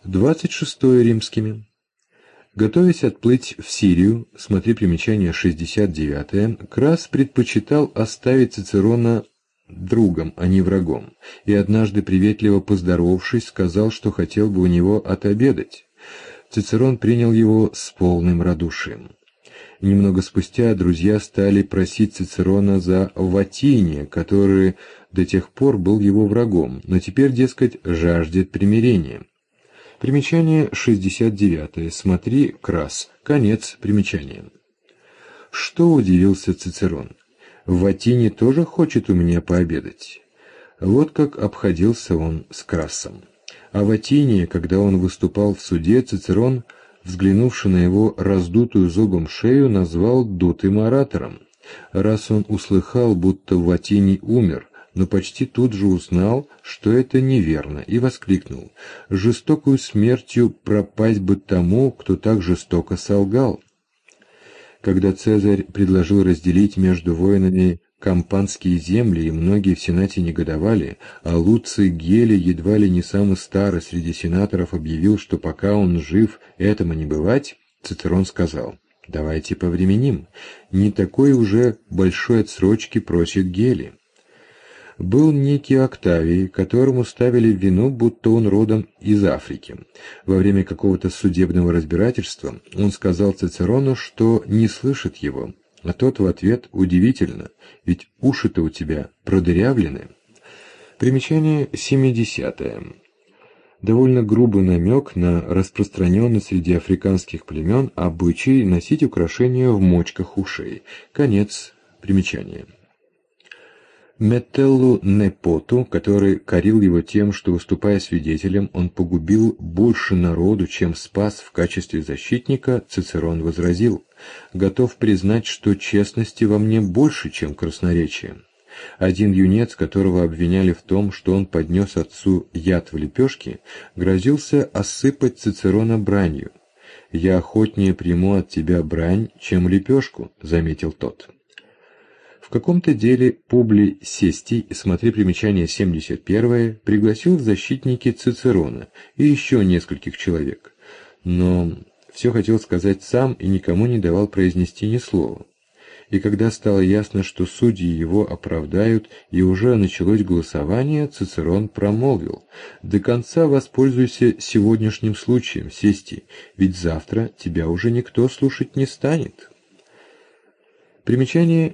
26 римскими. Готовясь отплыть в Сирию, смотри примечание 69, Крас предпочитал оставить Цицерона другом, а не врагом, и однажды, приветливо поздоровавшись, сказал, что хотел бы у него отобедать. Цицерон принял его с полным радушием. Немного спустя друзья стали просить Цицерона за Ватиния, который до тех пор был его врагом, но теперь, дескать, жаждет примирения. Примечание 69. Смотри, Крас. Конец примечания. Что удивился Цицерон? Ватиний тоже хочет у меня пообедать. Вот как обходился он с Красом. А Ватиния, когда он выступал в суде, Цицерон, взглянувши на его раздутую зубом шею, назвал дутым оратором. Раз он услыхал, будто Ватиний умер, но почти тут же узнал, что это неверно, и воскликнул: «Жестокую смертью пропасть бы тому, кто так жестоко солгал». Когда Цезарь предложил разделить между воинами кампанские земли, и многие в Сенате негодовали, а Луций Гелий, едва ли не самый старый среди сенаторов, объявил, что пока он жив, этому не бывать, Цицерон сказал: «Давайте повременим, не такой уже большой отсрочки просит Гелий». Был некий Октавий, которому ставили в вину, будто он родом из Африки. Во время какого-то судебного разбирательства он сказал Цицерону, что не слышит его, а тот в ответ: «Удивительно, ведь уши-то у тебя продырявлены». Примечание 70. Довольно грубый намек на распространенный среди африканских племен обычай носить украшения в мочках ушей. Конец примечания. Метеллу Непоту, который корил его тем, что, выступая свидетелем, он погубил больше народу, чем спас в качестве защитника, Цицерон возразил: «Готов признать, что честности во мне больше, чем красноречия». Один юнец, которого обвиняли в том, что он поднес отцу яд в лепешке, грозился осыпать Цицерона бранью. «Я охотнее приму от тебя брань, чем лепешку», — заметил тот. В каком-то деле Публий Сестий, смотри примечание 71, пригласил в защитники Цицерона и еще нескольких человек, но все хотел сказать сам и никому не давал произнести ни слова. И когда стало ясно, что судьи его оправдают, и уже началось голосование, Цицерон промолвил: «До конца воспользуйся сегодняшним случаем, Сестий, ведь завтра тебя уже никто слушать не станет». Примечание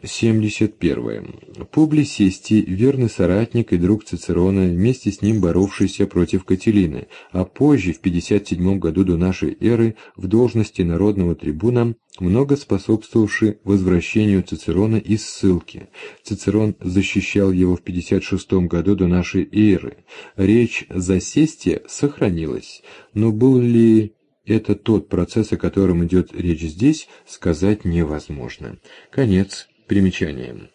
71. Публий Сестий, верный соратник и друг Цицерона, вместе с ним боровшийся против Катилины, а позже, в 57 году до нашей эры, в должности народного трибуна, много способствовавший возвращению Цицерона из ссылки. Цицерон защищал его в 56 году до нашей эры. Речь за Сестия сохранилась, но был ли это тот процесс, о котором идет речь здесь, сказать невозможно. Конец примечания.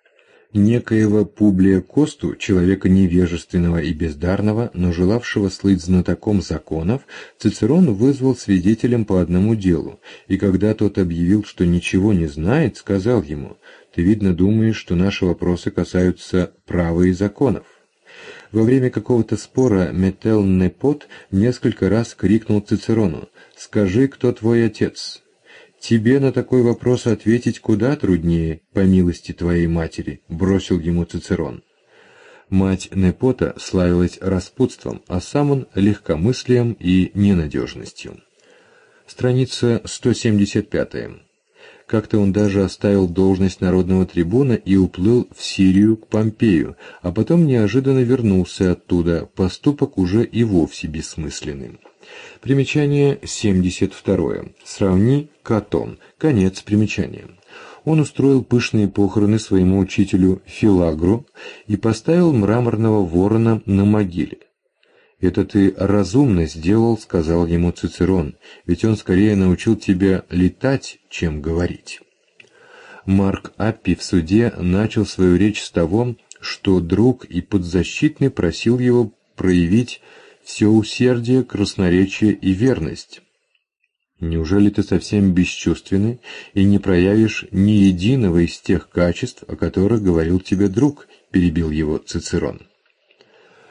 Некоего Публия Косту, человека невежественного и бездарного, но желавшего слыть знатоком законов, Цицерон вызвал свидетелем по одному делу, и когда тот объявил, что ничего не знает, сказал ему: «Ты, видно, думаешь, что наши вопросы касаются права и законов». Во время какого-то спора Метелл Непот несколько раз крикнул Цицерону: «Скажи, кто твой отец?» «Тебе на такой вопрос ответить куда труднее, по милости твоей матери», — бросил ему Цицерон. Мать Непота славилась распутством, а сам он легкомыслием и ненадежностью. Страница 175. Как-то он даже оставил должность народного трибуна и уплыл в Сирию к Помпею, а потом неожиданно вернулся оттуда, поступок уже и вовсе бессмысленным. Примечание 72. Сравни Катон. Конец примечания. Он устроил пышные похороны своему учителю Филагру и поставил мраморного ворона на могиле. «Это ты разумно сделал», — сказал ему Цицерон, «ведь он скорее научил тебя летать, чем говорить». Марк Аппий в суде начал свою речь с того, что друг и подзащитный просил его проявить все усердие, красноречие и верность. «Неужели ты совсем бесчувственный и не проявишь ни единого из тех качеств, о которых говорил тебе друг?» — перебил его Цицерон.